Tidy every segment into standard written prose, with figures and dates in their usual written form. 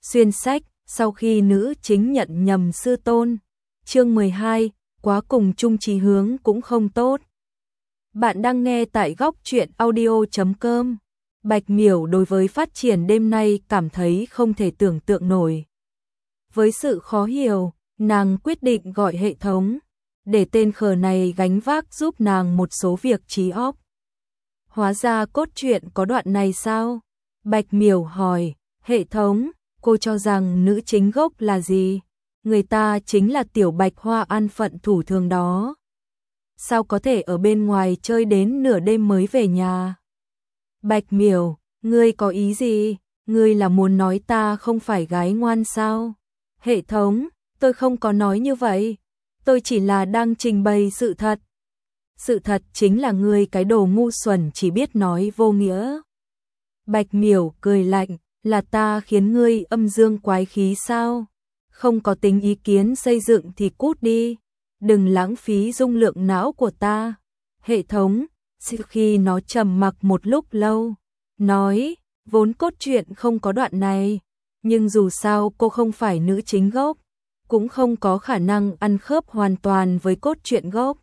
Xuyên sách, sau khi nữ chính nhận nhầm sư tôn. Chương 12, quá cùng chung chí hướng cũng không tốt. Bạn đang nghe tại góc truyện audio.com. Bạch Miểu đối với phát triển đêm nay cảm thấy không thể tưởng tượng nổi. Với sự khó hiểu, nàng quyết định gọi hệ thống, để tên khờ này gánh vác giúp nàng một số việc trí óc. Hóa ra cốt truyện có đoạn này sao? Bạch Miểu hỏi, hệ thống, cô cho rằng nữ chính gốc là gì? Người ta chính là Tiểu Bạch Hoa an phận thủ thường đó. Sao có thể ở bên ngoài chơi đến nửa đêm mới về nhà? Bạch Miểu, ngươi có ý gì? Ngươi là muốn nói ta không phải gái ngoan sao? Hệ thống, tôi không có nói như vậy. Tôi chỉ là đang trình bày sự thật. Sự thật chính là ngươi cái đồ ngu xuẩn chỉ biết nói vô nghĩa. Bạch Miểu cười lạnh, là ta khiến ngươi âm dương quái khí sao? Không có tính ý kiến xây dựng thì cút đi. Đừng lãng phí dung lượng não của ta. Hệ thống, khi nó trầm mặc một lúc lâu, nói, vốn cốt truyện không có đoạn này, nhưng dù sao cô không phải nữ chính gốc, cũng không có khả năng ăn khớp hoàn toàn với cốt truyện gốc.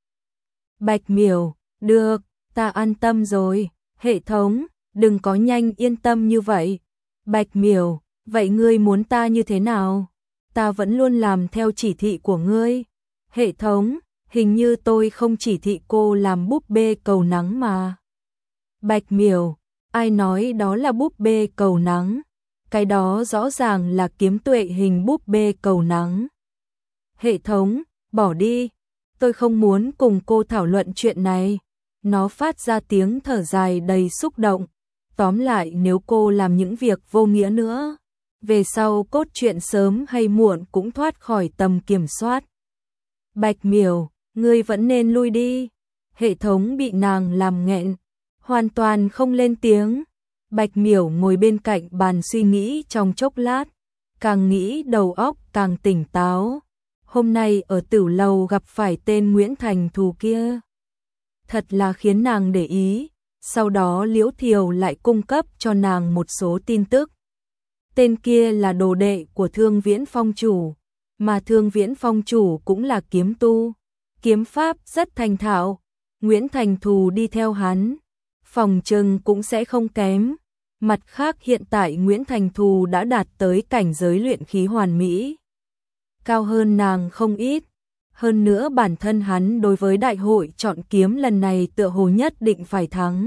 Bạch Miểu, được, ta an tâm rồi. Hệ thống, đừng có nhanh yên tâm như vậy. Bạch Miểu, vậy ngươi muốn ta như thế nào? Ta vẫn luôn làm theo chỉ thị của ngươi. Hệ thống, hình như tôi không chỉ thị cô làm búp bê cầu nắng mà. Bạch Miểu, ai nói đó là búp bê cầu nắng? Cái đó rõ ràng là kiếm tuệ hình búp bê cầu nắng. Hệ thống, bỏ đi. Tôi không muốn cùng cô thảo luận chuyện này. Nó phát ra tiếng thở dài đầy xúc động. Tóm lại nếu cô làm những việc vô nghĩa nữa, về sau cốt truyện sớm hay muộn cũng thoát khỏi tầm kiểm soát. Bạch Miểu, ngươi vẫn nên lui đi. Hệ thống bị nàng làm nghẹn, hoàn toàn không lên tiếng. Bạch Miểu ngồi bên cạnh bàn suy nghĩ trong chốc lát, càng nghĩ đầu óc càng tỉnh táo. Hôm nay ở Tử Lầu gặp phải tên Nguyễn Thành Thù kia, thật là khiến nàng để ý. Sau đó Liễu Thiều lại cung cấp cho nàng một số tin tức. Tên kia là đồ đệ của Thương Viễn Phong chủ, mà Thương Viễn Phong chủ cũng là kiếm tu, kiếm pháp rất thành thạo. Nguyễn Thành Thù đi theo hắn, phòng trừng cũng sẽ không kém. Mặt khác hiện tại Nguyễn Thành Thù đã đạt tới cảnh giới luyện khí hoàn mỹ, cao hơn nàng không ít. Hơn nữa bản thân hắn đối với đại hội chọn kiếm lần này tựa hồ nhất định phải thắng.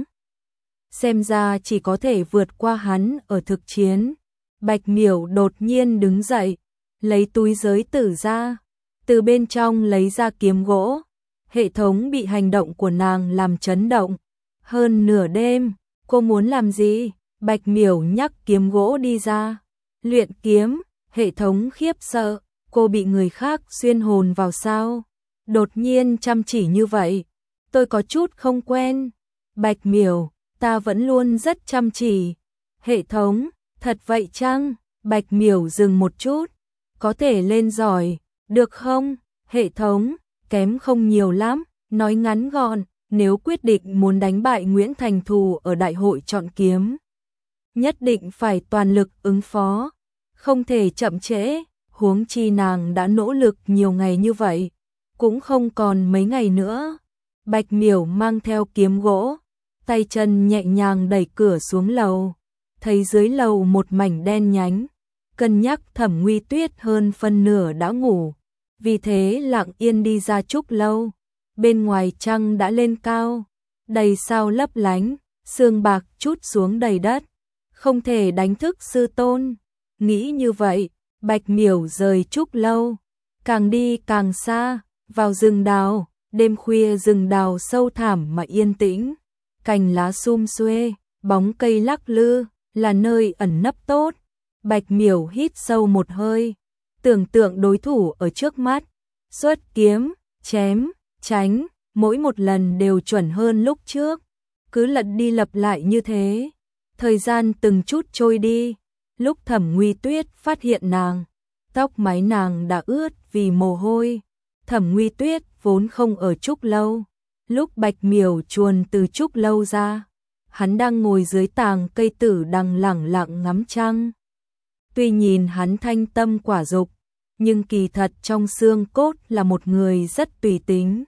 Xem ra chỉ có thể vượt qua hắn ở thực chiến. Bạch Miểu đột nhiên đứng dậy, lấy túi giới tử ra, từ bên trong lấy ra kiếm gỗ. Hệ thống bị hành động của nàng làm chấn động. Hơn nửa đêm, cô muốn làm gì? Bạch Miểu nhắc kiếm gỗ đi ra. Luyện kiếm. Hệ thống khiếp sợ, cô bị người khác xuyên hồn vào sao? Đột nhiên chăm chỉ như vậy, tôi có chút không quen. Bạch Miểu, ta vẫn luôn rất chăm chỉ. Hệ thống, thật vậy chăng? Bạch Miểu dừng một chút, có thể lên giỏi, được không? Hệ thống, kém không nhiều lắm. Nói ngắn gọn, nếu quyết định muốn đánh bại Nguyễn Thành Thù ở đại hội chọn kiếm, nhất định phải toàn lực ứng phó, không thể chậm trễ. Huống chi nàng đã nỗ lực nhiều ngày như vậy, cũng không còn mấy ngày nữa. Bạch Miểu mang theo kiếm gỗ, tay chân nhẹ nhàng đẩy cửa xuống lầu, thấy dưới lầu một mảnh đen nhánh. Cân nhắc Thẩm Nguy Tuyết hơn phân nửa đã ngủ, vì thế lặng yên đi ra trúc lâu. Bên ngoài trăng đã lên cao, đầy sao lấp lánh, sương bạc trút xuống đầy đất, không thể đánh thức sư tôn. Nghĩ như vậy, Bạch Miểu rời trúc lâu, càng đi càng xa, vào rừng đào. Đêm khuya rừng đào sâu thẳm mà yên tĩnh, cành lá sum xuê, bóng cây lắc lư, là nơi ẩn nấp tốt. Bạch Miểu hít sâu một hơi, tưởng tượng đối thủ ở trước mắt, xuất kiếm, chém, tránh, mỗi một lần đều chuẩn hơn lúc trước. Cứ lật đi lặp lại như thế, thời gian từng chút trôi đi. Lúc Thẩm Nguy Tuyết phát hiện nàng, tóc mái nàng đã ướt vì mồ hôi. Thẩm Nguy Tuyết vốn không ở trúc lâu. Lúc Bạch Miểu chuồn từ trúc lâu ra, hắn đang ngồi dưới tàng cây tử đằng lẳng lặng ngắm trăng. Tuy nhìn hắn thanh tâm quả dục, nhưng kỳ thật trong xương cốt là một người rất tùy tính.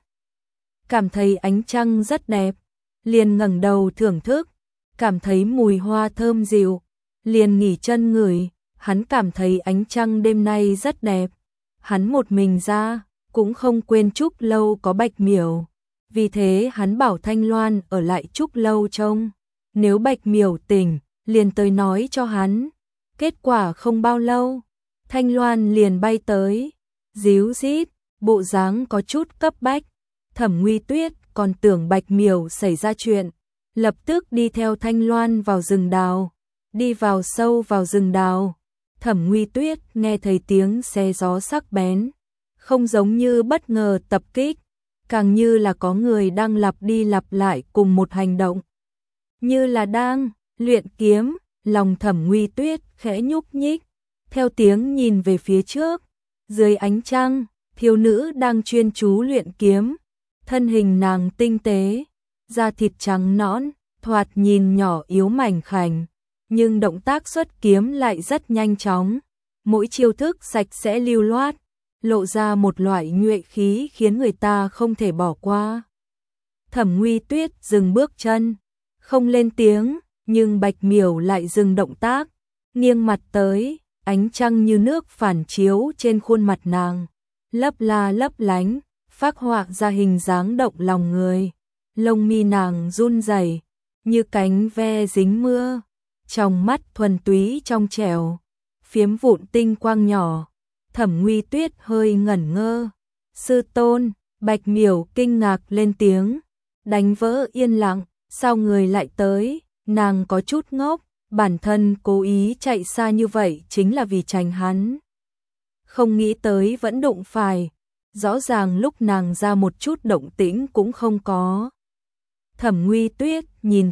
Cảm thấy ánh trăng rất đẹp, liền ngẩng đầu thưởng thức, cảm thấy mùi hoa thơm dịu, liền nghỉ chân ngửi, hắn cảm thấy ánh trăng đêm nay rất đẹp. Hắn một mình ra, cũng không quên Trúc Lâu có Bạch Miểu, vì thế hắn bảo Thanh Loan ở lại Trúc Lâu trông, nếu Bạch Miểu tỉnh, liền tới nói cho hắn. Kết quả không bao lâu, Thanh Loan liền bay tới, díu dít, bộ dáng có chút cấp bách. Thẩm Nguy Tuyết còn tưởng Bạch Miểu xảy ra chuyện, lập tức đi theo Thanh Loan vào rừng đào, đi vào sâu vào rừng đào. Thẩm Nguy Tuyết nghe thấy tiếng xe gió sắc bén, không giống như bất ngờ tập kích, càng như là có người đang lặp đi lặp lại cùng một hành động, như là đang luyện kiếm. Lòng Thẩm Nguy Tuyết khẽ nhúc nhích, theo tiếng nhìn về phía trước, dưới ánh trăng, thiếu nữ đang chuyên chú luyện kiếm, thân hình nàng tinh tế, da thịt trắng nõn, thoạt nhìn nhỏ yếu mảnh khảnh, nhưng động tác xuất kiếm lại rất nhanh chóng, mỗi chiêu thức sạch sẽ lưu loát, lộ ra một loại nhuệ khí khiến người ta không thể bỏ qua. Thẩm Nguy Tuyết dừng bước chân, không lên tiếng, nhưng Bạch Miểu lại dừng động tác, nghiêng mặt tới, ánh trăng như nước phản chiếu trên khuôn mặt nàng, lấp la lấp lánh, phác họa ra hình dáng động lòng người. Lông mi nàng run rẩy, như cánh ve dính mưa, trong mắt thuần túy trong trẻo, phiếm vụn tinh quang nhỏ. Thẩm Nguy Tuyết hơi ngẩn ngơ. Sư tôn, Bạch Miểu kinh ngạc lên tiếng, đánh vỡ yên lặng, sao người lại tới? Nàng có chút ngốc, bản thân cố ý chạy xa như vậy chính là vì tránh hắn. Không nghĩ tới vẫn đụng phải, rõ ràng lúc nàng ra một chút động tĩnh cũng không có. Thẩm Nguy Tuyết nhìn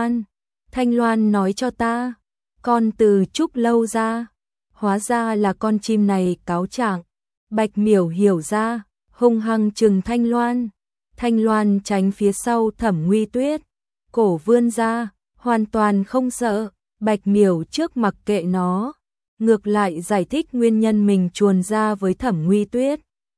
Thanh Loan nói cho ta, con từ Trúc Lâu ra, hóa ra là con chim này cáo trạng. Bạch Miểu hiểu ra, hung hăng trừng Thanh Loan tránh phía sau Thẩm Nguy Tuyết, cổ vươn ra, hoàn toàn không sợ. Bạch Miểu trước mặc kệ nó, ngược lại giải thích nguyên nhân mình chuồn ra với Thẩm Nguy Tuyết.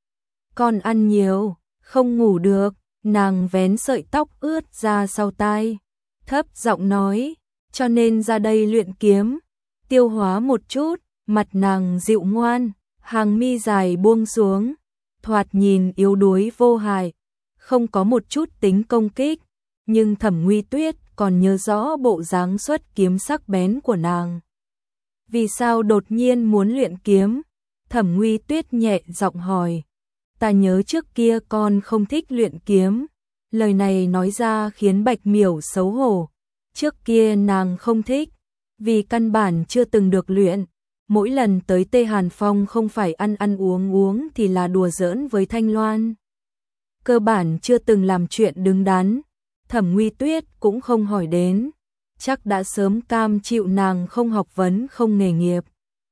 Con ăn nhiều, không ngủ được, nàng vén sợi tóc ướt ra sau tai, thấp giọng nói, cho nên ra đây luyện kiếm, tiêu hóa một chút. Mặt nàng dịu ngoan, hàng mi dài buông xuống, thoạt nhìn yếu đuối vô hại, không có một chút tính công kích, nhưng Thẩm Nguy Tuyết còn nhớ rõ bộ dáng xuất kiếm sắc bén của nàng. Vì sao đột nhiên muốn luyện kiếm? Thẩm Nguy Tuyết nhẹ giọng hỏi. Ta nhớ trước kia con không thích luyện kiếm. Lời này nói ra khiến Bạch Miểu xấu hổ. Trước kia nàng không thích, vì căn bản chưa từng được luyện. Mỗi lần tới Tê Hàn Phong không phải ăn ăn uống thì là đùa giỡn với Thanh Loan. Cơ bản chưa từng làm chuyện đứng đắn. Thẩm Nguy Tuyết cũng không hỏi đến, chắc đã sớm cam chịu nàng không học vấn không nghề nghiệp.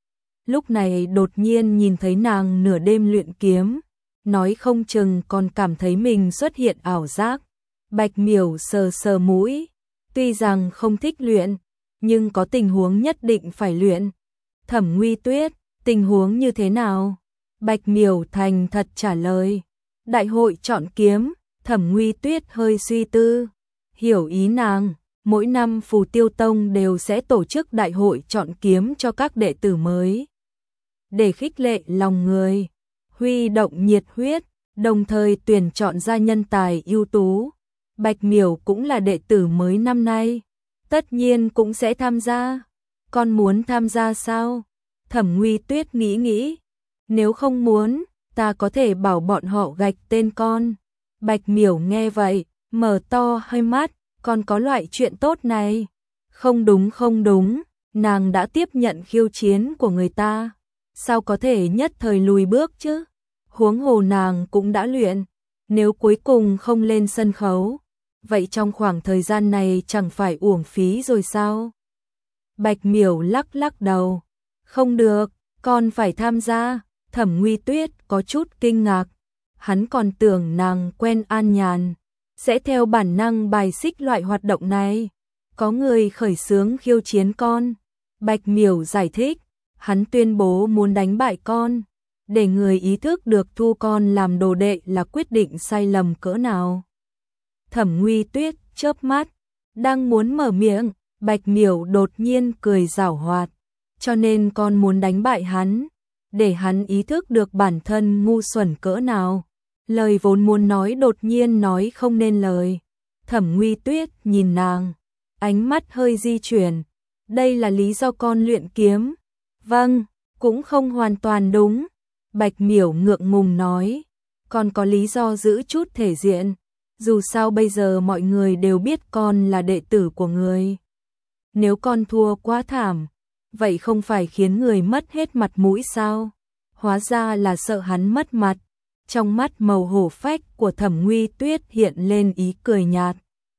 Lúc này đột nhiên nhìn thấy nàng nửa đêm luyện kiếm, nói không chừng còn cảm thấy mình xuất hiện ảo giác. Bạch Miểu sờ sờ mũi, tuy rằng không thích luyện, nhưng có tình huống nhất định phải luyện. Thẩm Nguy Tuyết, tình huống như thế nào? Bạch Miểu thành thật trả lời. Đại hội chọn kiếm. Thẩm Nguy Tuyết hơi suy tư, hiểu ý nàng, mỗi năm Phù Tiêu Tông đều sẽ tổ chức đại hội chọn kiếm cho các đệ tử mới. Để khích lệ lòng người, huy động nhiệt huyết, đồng thời tuyển chọn ra nhân tài ưu tú. Bạch Miểu cũng là đệ tử mới năm nay, tất nhiên cũng sẽ tham gia. Con muốn tham gia sao? Thẩm Nguy Tuyết nghĩ, nếu không muốn, ta có thể bảo bọn họ gạch tên con. Bạch Miểu nghe vậy, mở to hai mắt, còn có loại chuyện tốt này. Không đúng, nàng đã tiếp nhận khiêu chiến của người ta, sao có thể nhất thời lùi bước chứ? Huống hồ nàng cũng đã luyện, nếu cuối cùng không lên sân khấu, vậy trong khoảng thời gian này chẳng phải uổng phí rồi sao? Bạch Miểu lắc đầu, không được, con phải tham gia. Thẩm Nguy Tuyết có chút kinh ngạc. Hắn còn tưởng nàng quen an nhàn, sẽ theo bản năng bài xích loại hoạt động này. Có người khởi xướng khiêu chiến con. Bạch Miểu giải thích, hắn tuyên bố muốn đánh bại con, để người ý thức được thu con làm đồ đệ là quyết định sai lầm cỡ nào. Thẩm Nguy Tuyết chớp mắt, đang muốn mở miệng, Bạch Miểu đột nhiên cười giảo hoạt, cho nên con muốn đánh bại hắn, để hắn ý thức được bản thân ngu xuẩn cỡ nào. Lời vốn muốn nói đột nhiên nói không nên lời. Thẩm Nguy Tuyết nhìn nàng, ánh mắt hơi di chuyển. Đây là lý do con luyện kiếm. Vâng, cũng không hoàn toàn đúng. Bạch Miểu ngượng ngùng nói, con có lý do giữ chút thể diện. Dù sao bây giờ mọi người đều biết con là đệ tử của người. Nếu con thua quá thảm, vậy không phải khiến người mất hết mặt mũi sao? Hóa ra là sợ hắn mất mặt. Trong mắt màu hổ phách của Thẩm Nguy Tuyết hiện lên ý cười nhạt.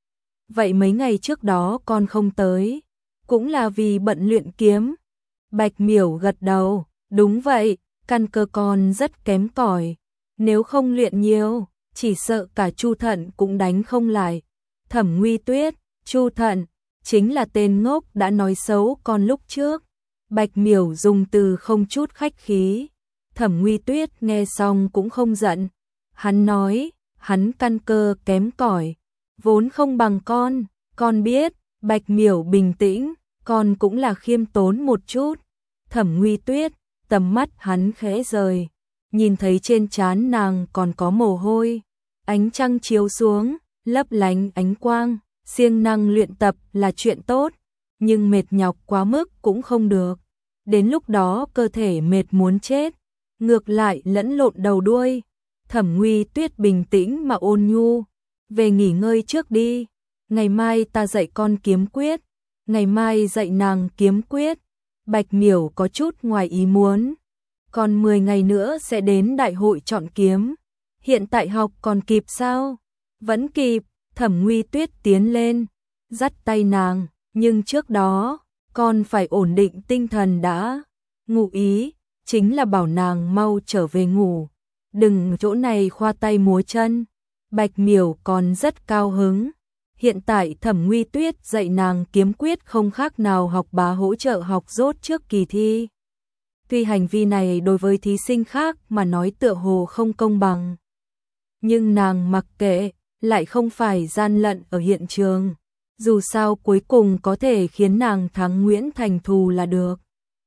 Vậy mấy ngày trước đó con không tới, cũng là vì bận luyện kiếm. Bạch Miểu gật đầu, đúng vậy, căn cơ con rất kém cỏi. Nếu không luyện nhiều, chỉ sợ cả Chu Thận cũng đánh không lại. Thẩm Nguy Tuyết, Chu Thận, chính là tên ngốc đã nói xấu con lúc trước. Bạch Miểu dùng từ không chút khách khí. Thẩm Nguy Tuyết nghe xong cũng không giận. Hắn nói, hắn căn cơ kém cỏi, vốn không bằng con biết. Bạch Miểu bình tĩnh, con cũng là khiêm tốn một chút. Thẩm Nguy Tuyết, tầm mắt hắn khẽ rời, nhìn thấy trên trán nàng còn có mồ hôi. Ánh trăng chiếu xuống, lấp lánh ánh quang, siêng năng luyện tập là chuyện tốt, nhưng mệt nhọc quá mức cũng không được. Đến lúc đó cơ thể mệt muốn chết, ngược lại lẫn lộn đầu đuôi. Thẩm Nguy Tuyết bình tĩnh mà ôn nhu, về nghỉ ngơi trước đi, ngày mai ta dạy con kiếm quyết. Ngày mai dạy nàng kiếm quyết. Bạch Miểu có chút ngoài ý muốn, còn 10 ngày nữa sẽ đến đại hội chọn kiếm, hiện tại học còn kịp sao? Vẫn kịp. Thẩm Nguy Tuyết tiến lên, dắt tay nàng, nhưng trước đó, con phải ổn định tinh thần đã. Ngụ ý, chính là bảo nàng mau trở về ngủ, đừng chỗ này khoa tay múa chân. Bạch Miểu còn rất cao hứng. Hiện tại Thẩm Nguy Tuyết dạy nàng kiếm quyết không khác nào học bá hỗ trợ học dốt trước kỳ thi. Tuy hành vi này đối với thí sinh khác mà nói tựa hồ không công bằng, nhưng nàng mặc kệ, lại không phải gian lận ở hiện trường. Dù sao cuối cùng có thể khiến nàng thắng Nguyễn Thành Thù là được.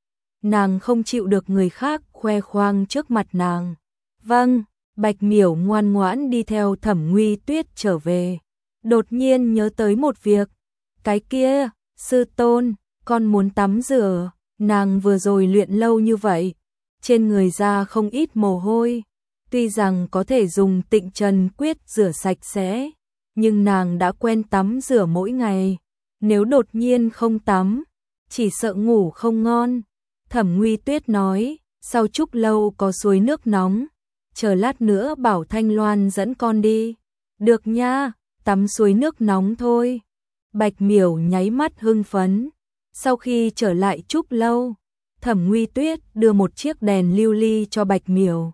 Nàng không chịu được người khác khoe khoang trước mặt nàng. Vâng, Bạch Miểu ngoan ngoãn đi theo Thẩm Nguy Tuyết trở về. Đột nhiên nhớ tới một việc. Cái kia, sư tôn, con muốn tắm rửa. Nàng vừa rồi luyện lâu như vậy, trên người ra không ít mồ hôi. Tuy rằng có thể dùng Tịnh Trần Quyết rửa sạch sẽ, nhưng nàng đã quen tắm rửa mỗi ngày. Nếu đột nhiên không tắm, chỉ sợ ngủ không ngon. Thẩm Nguy Tuyết nói, sau Trúc Lâu có suối nước nóng, chờ lát nữa bảo Thanh Loan dẫn con đi. Được nha, tắm suối nước nóng thôi. Bạch Miểu nháy mắt hưng phấn. Sau khi trở lại Trúc Lâu, Thẩm Nguy Tuyết đưa một chiếc đèn lưu ly cho Bạch Miểu.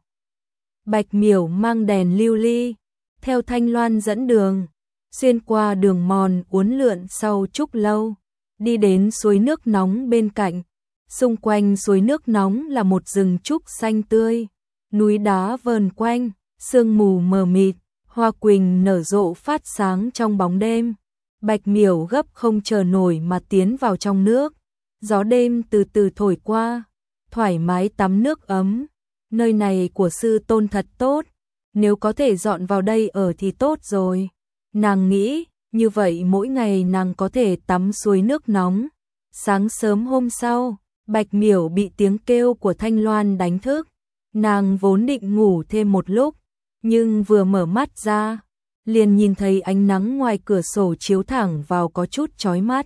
Bạch Miểu mang đèn lưu ly, theo Thanh Loan dẫn đường, xuyên qua đường mòn uốn lượn sau Trúc Lâu, đi đến suối nước nóng bên cạnh. Xung quanh suối nước nóng là một rừng trúc xanh tươi, núi đá vờn quanh, sương mù mờ mịt, hoa quỳnh nở rộ phát sáng trong bóng đêm. Bạch Miểu gấp không chờ nổi mà tiến vào trong nước. Gió đêm từ từ thổi qua, thoải mái tắm nước ấm. Nơi này của sư tôn thật tốt, nếu có thể dọn vào đây ở thì tốt rồi. Nàng nghĩ, như vậy mỗi ngày nàng có thể tắm suối nước nóng. Sáng sớm hôm sau, Bạch Miểu bị tiếng kêu của Thanh Loan đánh thức. Nàng vốn định ngủ thêm một lúc, nhưng vừa mở mắt ra, liền nhìn thấy ánh nắng ngoài cửa sổ chiếu thẳng vào có chút chói mắt.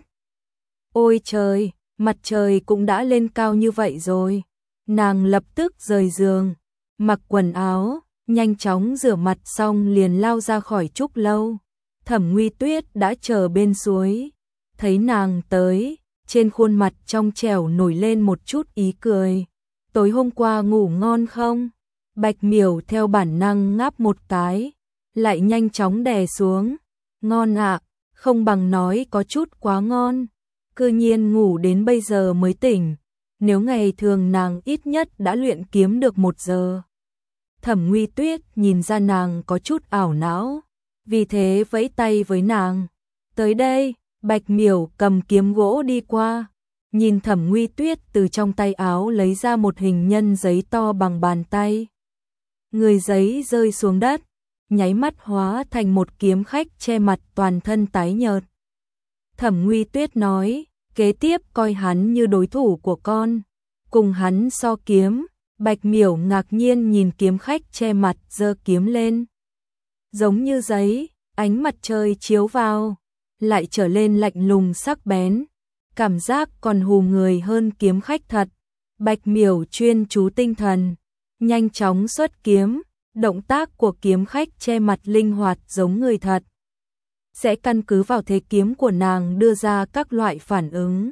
Ôi trời, mặt trời cũng đã lên cao như vậy rồi. Nàng lập tức rời giường, mặc quần áo, nhanh chóng rửa mặt xong liền lao ra khỏi Trúc Lâu. Thẩm Nguy Tuyết đã chờ bên suối, thấy nàng tới, trên khuôn mặt trong trẻo nổi lên một chút ý cười. Tối hôm qua ngủ ngon không? Bạch Miểu theo bản năng ngáp một cái, lại nhanh chóng đè xuống. Ngon ạ, không bằng nói có chút quá ngon. Cư nhiên ngủ đến bây giờ mới tỉnh. nếu ngày thường nàng ít nhất đã luyện kiếm được 1 giờ. Thẩm Nguy Tuyết nhìn ra nàng có chút ảo não, vì thế vẫy tay với nàng. Tới đây, Bạch Miểu cầm kiếm gỗ đi qua, nhìn Thẩm Nguy Tuyết từ trong tay áo lấy ra một hình nhân giấy to bằng bàn tay. Người giấy rơi xuống đất, nháy mắt hóa thành một kiếm khách che mặt toàn thân tái nhợt. Thẩm Nguy Tuyết nói, kế tiếp coi hắn như đối thủ của con, cùng hắn so kiếm. Bạch Miểu ngạc nhiên nhìn kiếm khách che mặt giơ kiếm lên. Giống như giấy, ánh mặt trời chiếu vào, lại trở lên lạnh lùng sắc bén, cảm giác còn hù người hơn kiếm khách thật. Bạch Miểu chuyên chú tinh thần, nhanh chóng xuất kiếm, động tác của kiếm khách che mặt linh hoạt giống người thật. Sẽ căn cứ vào thế kiếm của nàng đưa ra các loại phản ứng.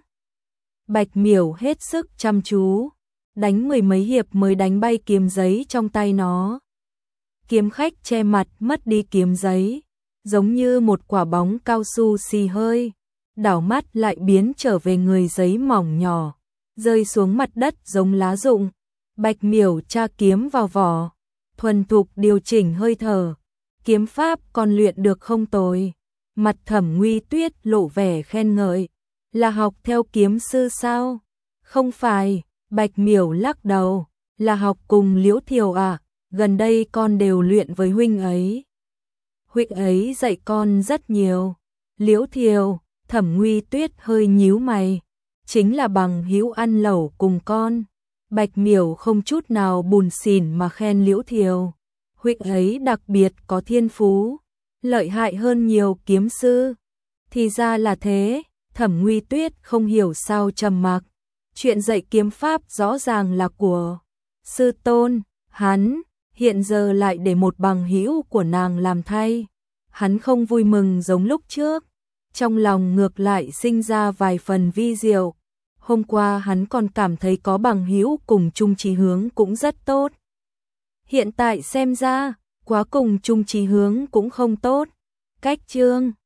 Bạch Miểu hết sức chăm chú, đánh 10 mấy hiệp mới đánh bay kiếm giấy trong tay nó. Kiếm khách che mặt mất đi kiếm giấy, giống như một quả bóng cao su xì hơi, đảo mắt lại biến trở về người giấy mỏng nhỏ, rơi xuống mặt đất giống lá rụng. Bạch Miểu tra kiếm vào vỏ, thuần thục điều chỉnh hơi thở, kiếm pháp còn luyện được không tồi. Mặt Thẩm Nguy Tuyết lộ vẻ khen ngợi, là học theo kiếm sư sao? Không phải. Bạch Miểu lắc đầu, là học cùng Liễu Thiều à, gần đây con đều luyện với huynh ấy. Huynh ấy dạy con rất nhiều. Liễu Thiều, Thẩm Nguy Tuyết hơi nhíu mày, chính là bằng hữu ăn lẩu cùng con. Bạch Miểu không chút nào bùn xỉn mà khen Liễu Thiều. Huynh ấy đặc biệt có thiên phú, lợi hại hơn nhiều kiếm sư. Thì ra là thế, Thẩm Nguy Tuyết không hiểu sao trầm mặc. Chuyện dạy kiếm pháp rõ ràng là của sư tôn, hắn hiện giờ lại để một bằng hữu của nàng làm thay. Hắn không vui mừng giống lúc trước, trong lòng ngược lại sinh ra vài phần vi diệu. Hôm qua hắn còn cảm thấy có bằng hữu cùng chung chí hướng cũng rất tốt. Hiện tại xem ra, quá cùng chung chí hướng cũng không tốt. Cách chương